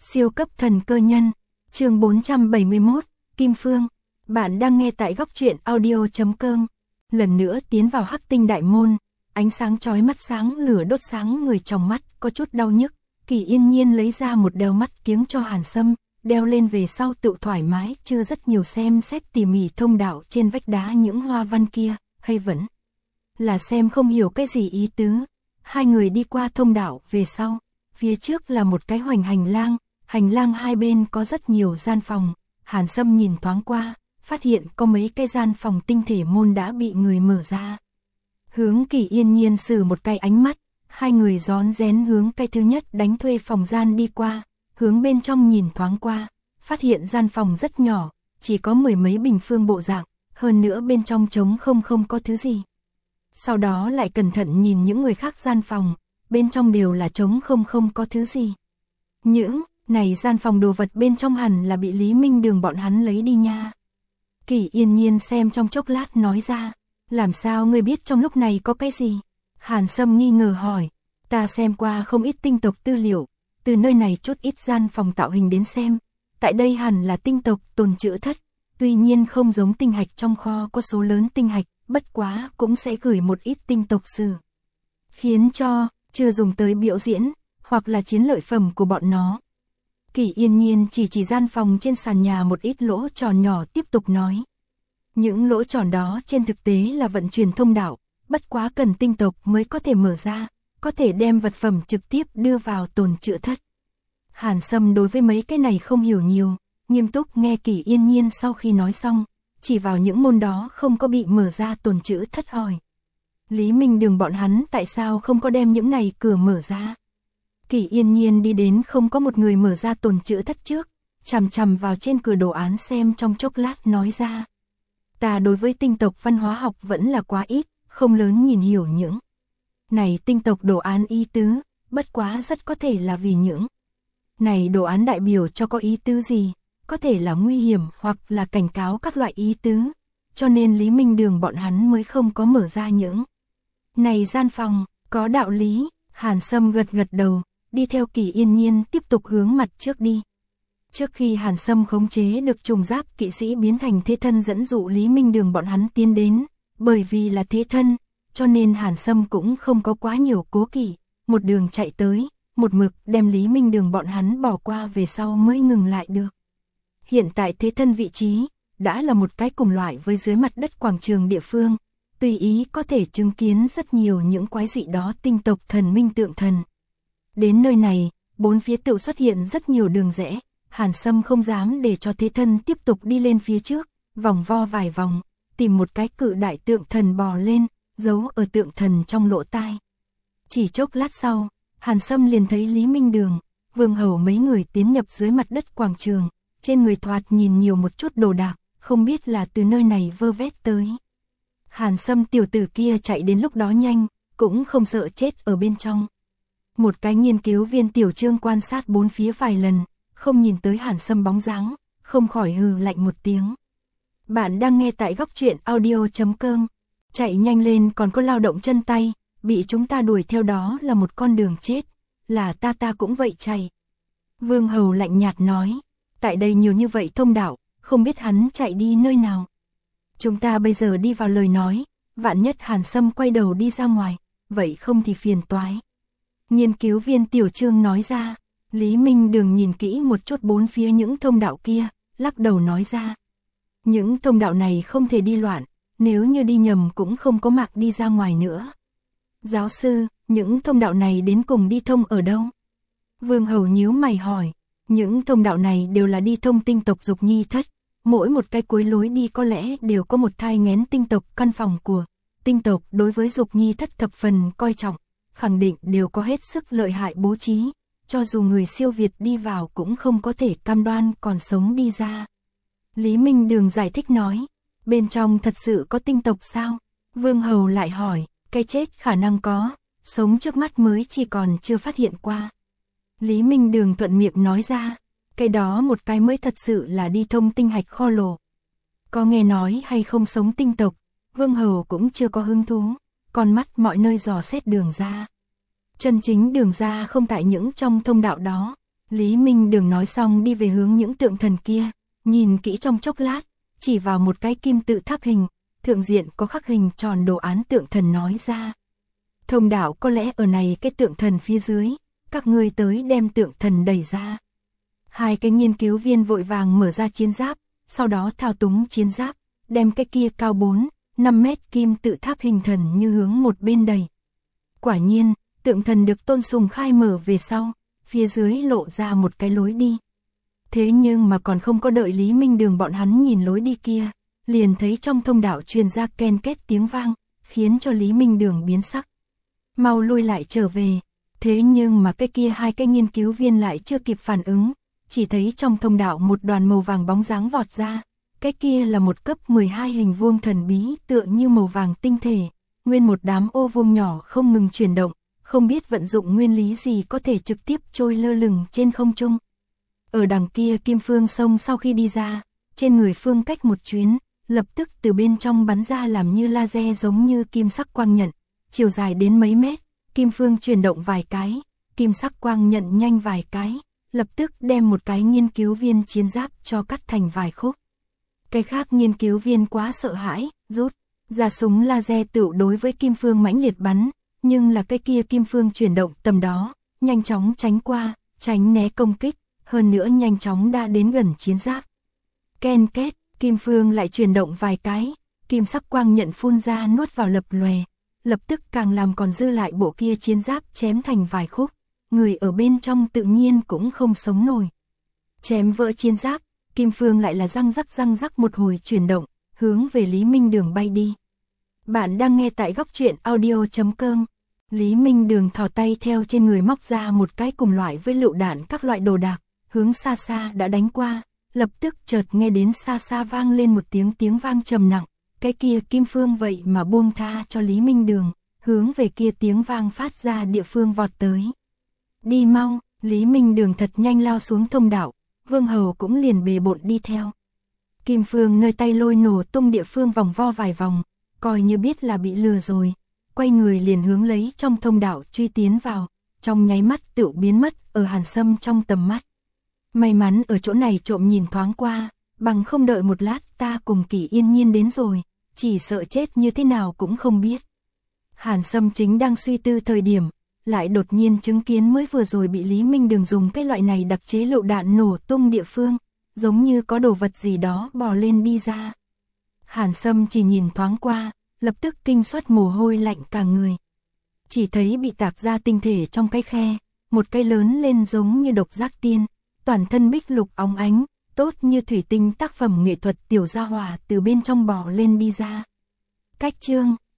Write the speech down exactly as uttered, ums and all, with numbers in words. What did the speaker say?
Siêu cấp thần cơ nhân, chương bốn trăm bảy mươi mốt, Kim Phương. Bạn đang nghe tại góc truyện audio chấm com. Lần nữa tiến vào Hắc Tinh đại môn, ánh sáng chói mắt sáng lửa đốt sáng người trong mắt, có chút đau nhức. Kỳ Yên Nhiên lấy ra một đeo mắt kiếng cho Hàn Sâm, đeo lên về sau tự thoải mái, chưa rất nhiều xem xét tỉ mỉ thông đạo trên vách đá những hoa văn kia, hay vẫn là xem không hiểu cái gì ý tứ. Hai người đi qua thông đạo về sau, phía trước là một cái hoành hành lang, hành lang hai bên có rất nhiều gian phòng. Hàn Sâm nhìn thoáng qua, phát hiện có mấy cái gian phòng tinh thể môn đã bị người mở ra. Hướng Kỳ Yên Nhiên sử một cái ánh mắt, hai người rón rén hướng cái thứ nhất đánh thuê phòng gian đi qua, hướng bên trong nhìn thoáng qua, phát hiện gian phòng rất nhỏ, chỉ có mười mấy bình phương bộ dạng, hơn nữa bên trong trống không không có thứ gì. Sau đó lại cẩn thận nhìn những người khác gian phòng, bên trong đều là trống không không có thứ gì. Những này gian phòng đồ vật bên trong hẳn là bị Lý Minh Đường bọn hắn lấy đi nha. Kỳ Yên Nhiên xem trong chốc lát nói ra, làm sao ngươi biết trong lúc này có cái gì? Hàn Sâm nghi ngờ hỏi, ta xem qua không ít tinh tộc tư liệu, từ nơi này chút ít gian phòng tạo hình đến xem, tại đây hẳn là tinh tộc tồn trữ thất, tuy nhiên không giống tinh hạch trong kho có số lớn tinh hạch, bất quá cũng sẽ gửi một ít tinh tộc sử, khiến cho chưa dùng tới biểu diễn, hoặc là chiến lợi phẩm của bọn nó. Kỳ Yên Nhiên chỉ chỉ gian phòng trên sàn nhà một ít lỗ tròn nhỏ tiếp tục nói. Những lỗ tròn đó trên thực tế là vận chuyển thông đạo, bất quá cần tinh tộc mới có thể mở ra, có thể đem vật phẩm trực tiếp đưa vào tồn trữ thất. Hàn Sâm đối với mấy cái này không hiểu nhiều, nghiêm túc nghe Kỳ Yên Nhiên sau khi nói xong, chỉ vào những môn đó không có bị mở ra tồn trữ thất hỏi. Lý Minh Đường bọn hắn tại sao không có đem những này cửa mở ra? Kỳ Yên Nhiên đi đến không có một người mở ra tồn trữ thất trước, chằm chằm vào trên cửa đồ án xem trong chốc lát nói ra. Ta đối với tinh tộc văn hóa học vẫn là quá ít, không lớn nhìn hiểu những này tinh tộc đồ án ý tứ, bất quá rất có thể là vì những này đồ án đại biểu cho có ý tứ gì, có thể là nguy hiểm hoặc là cảnh cáo các loại ý tứ, cho nên Lý Minh Đường bọn hắn mới không có mở ra những này gian phòng. Có đạo lý. Hàn Sâm gật gật đầu, đi theo Kỳ Yên Nhiên tiếp tục hướng mặt trước đi. Trước khi Hàn Sâm khống chế được trùng giáp kỵ sĩ biến thành thế thân dẫn dụ Lý Minh Đường bọn hắn tiến đến, bởi vì là thế thân, cho nên Hàn Sâm cũng không có quá nhiều cố kỵ, một đường chạy tới, một mực đem Lý Minh Đường bọn hắn bỏ qua về sau mới ngừng lại được. Hiện tại thế thân vị trí, đã là một cái cùng loại với dưới mặt đất quảng trường địa phương, tùy ý có thể chứng kiến rất nhiều những quái dị đó tinh tộc thần minh tượng thần. Đến nơi này, bốn phía tự xuất hiện rất nhiều đường rẽ, Hàn Sâm không dám để cho thế thân tiếp tục đi lên phía trước, vòng vo vài vòng, tìm một cái cự đại tượng thần bò lên, giấu ở tượng thần trong lỗ tai. Chỉ chốc lát sau, Hàn Sâm liền thấy Lý Minh Đường, Vương Hầu mấy người tiến nhập dưới mặt đất quảng trường, trên người thoạt nhìn nhiều một chút đồ đạc, không biết là từ nơi này vơ vét tới. Hàn Sâm tiểu tử kia chạy đến lúc đó nhanh, cũng không sợ chết ở bên trong. Một cái nghiên cứu viên tiểu trương quan sát bốn phía vài lần, không nhìn tới Hàn Sâm bóng dáng, không khỏi hừ lạnh một tiếng. Bạn đang nghe tại góc truyện audio chấm com. Chạy nhanh lên còn có lao động chân tay, bị chúng ta đuổi theo đó là một con đường chết, là ta ta cũng vậy chạy. Vương Hầu lạnh nhạt nói, tại đây nhiều như vậy thông đạo, không biết hắn chạy đi nơi nào. Chúng ta bây giờ đi vào lời nói, vạn nhất Hàn Sâm quay đầu đi ra ngoài, vậy không thì phiền toái. Nghiên cứu viên tiểu trương nói ra. Lý Minh Đường nhìn kỹ một chút bốn phía những thông đạo kia, lắc đầu nói ra. Những thông đạo này không thể đi loạn, nếu như đi nhầm cũng không có mạng đi ra ngoài nữa. Giáo sư, những thông đạo này đến cùng đi thông ở đâu? Vương Hầu nhíu mày hỏi, những thông đạo này đều là đi thông tinh tộc Dục Nhi thất, mỗi một cái cuối lối đi có lẽ đều có một thai nghén tinh tộc căn phòng của tinh tộc đối với Dục Nhi thất thập phần coi trọng, khẳng định đều có hết sức lợi hại bố trí. Cho dù người siêu việt đi vào cũng không có thể cam đoan còn sống đi ra. Lý Minh Đường giải thích nói, bên trong thật sự có tinh tộc sao? Vương Hầu lại hỏi, cái chết khả năng có, sống trước mắt mới chỉ còn chưa phát hiện qua. Lý Minh Đường thuận miệng nói ra, cái đó một cái mới thật sự là đi thông tinh hạch kho lồ. Có nghe nói hay không sống tinh tộc, Vương Hầu cũng chưa có hứng thú, con mắt mọi nơi dò xét đường ra. Chân chính đường ra không tại những trong thông đạo đó, Lý Minh Đường nói xong đi về hướng những tượng thần kia, nhìn kỹ trong chốc lát, chỉ vào một cái kim tự tháp hình, thượng diện có khắc hình tròn đồ án tượng thần nói ra. Thông đạo có lẽ ở này cái tượng thần phía dưới, các ngươi tới đem tượng thần đẩy ra. Hai cái nghiên cứu viên vội vàng mở ra chiến giáp, sau đó thao túng chiến giáp, đem cái kia cao bốn, năm mét kim tự tháp hình thần như hướng một bên đẩy. Quả nhiên, tượng thần được Tôn Sùng khai mở về sau, phía dưới lộ ra một cái lối đi. Thế nhưng mà còn không có đợi Lý Minh Đường bọn hắn nhìn lối đi kia, liền thấy trong thông đạo truyền ra ken két tiếng vang, khiến cho Lý Minh Đường biến sắc. Mau lui lại trở về, thế nhưng mà cái kia hai cái nghiên cứu viên lại chưa kịp phản ứng, chỉ thấy trong thông đạo một đoàn màu vàng bóng dáng vọt ra, cái kia là một cấp mười hai hình vuông thần bí tựa như màu vàng tinh thể, nguyên một đám ô vuông nhỏ không ngừng chuyển động, không biết vận dụng nguyên lý gì có thể trực tiếp trôi lơ lửng trên không trung. Ở đằng kia Kim Phương Sông sau khi đi ra, trên người Phương Cách một chuyến, lập tức từ bên trong bắn ra làm như laser giống như kim sắc quang nhận, chiều dài đến mấy mét, Kim Phương chuyển động vài cái, kim sắc quang nhận nhanh vài cái, lập tức đem một cái nghiên cứu viên chiến giáp cho cắt thành vài khúc. Cái khác nghiên cứu viên quá sợ hãi, rút ra súng laser tựu đối với Kim Phương mãnh liệt bắn, nhưng là cái kia Kim Phương chuyển động tầm đó, nhanh chóng tránh qua, tránh né công kích, hơn nữa nhanh chóng đã đến gần chiến giáp. Ken két, Kim Phương lại chuyển động vài cái, kim sắc quang nhận phun ra nuốt vào lập lòe, lập tức càng làm còn dư lại bộ kia chiến giáp chém thành vài khúc, người ở bên trong tự nhiên cũng không sống nổi. Chém vỡ chiến giáp, Kim Phương lại là răng rắc răng rắc một hồi chuyển động, hướng về Lý Minh Đường bay đi. Bạn đang nghe tại góc truyện audio chấm com. Lý Minh Đường thò tay theo trên người móc ra một cái cùng loại với lựu đạn các loại đồ đạc, hướng xa xa đã đánh qua, lập tức chợt nghe đến xa xa vang lên một tiếng tiếng vang trầm nặng, cái kia Kim Phương vậy mà buông tha cho Lý Minh Đường, hướng về kia tiếng vang phát ra địa phương vọt tới. Đi mau, Lý Minh Đường thật nhanh lao xuống thông đạo, Vương Hầu cũng liền bề bộn đi theo. Kim Phương nơi tay lôi nổ tung địa phương vòng vo vài vòng, coi như biết là bị lừa rồi, quay người liền hướng lấy trong thông đạo truy tiến vào, trong nháy mắt tựu biến mất ở Hàn Sâm trong tầm mắt. May mắn ở chỗ này trộm nhìn thoáng qua, bằng không đợi một lát ta cùng Kỷ Yên Nhiên đến rồi, chỉ sợ chết như thế nào cũng không biết. Hàn Sâm chính đang suy tư thời điểm, lại đột nhiên chứng kiến mới vừa rồi bị Lý Minh Đường dùng cái loại này đặc chế lựu đạn nổ tung địa phương, giống như có đồ vật gì đó bò lên đi ra. Hàn Sâm chỉ nhìn thoáng qua, lập tức kinh suất mồ hôi lạnh cả người. Chỉ thấy bị tạc ra tinh thể trong cái khe, một cái lớn lên giống như độc giác tiên, toàn thân bích lục óng ánh, tốt như thủy tinh tác phẩm nghệ thuật tiểu gia hỏa từ bên trong bò lên đi ra. Cách chương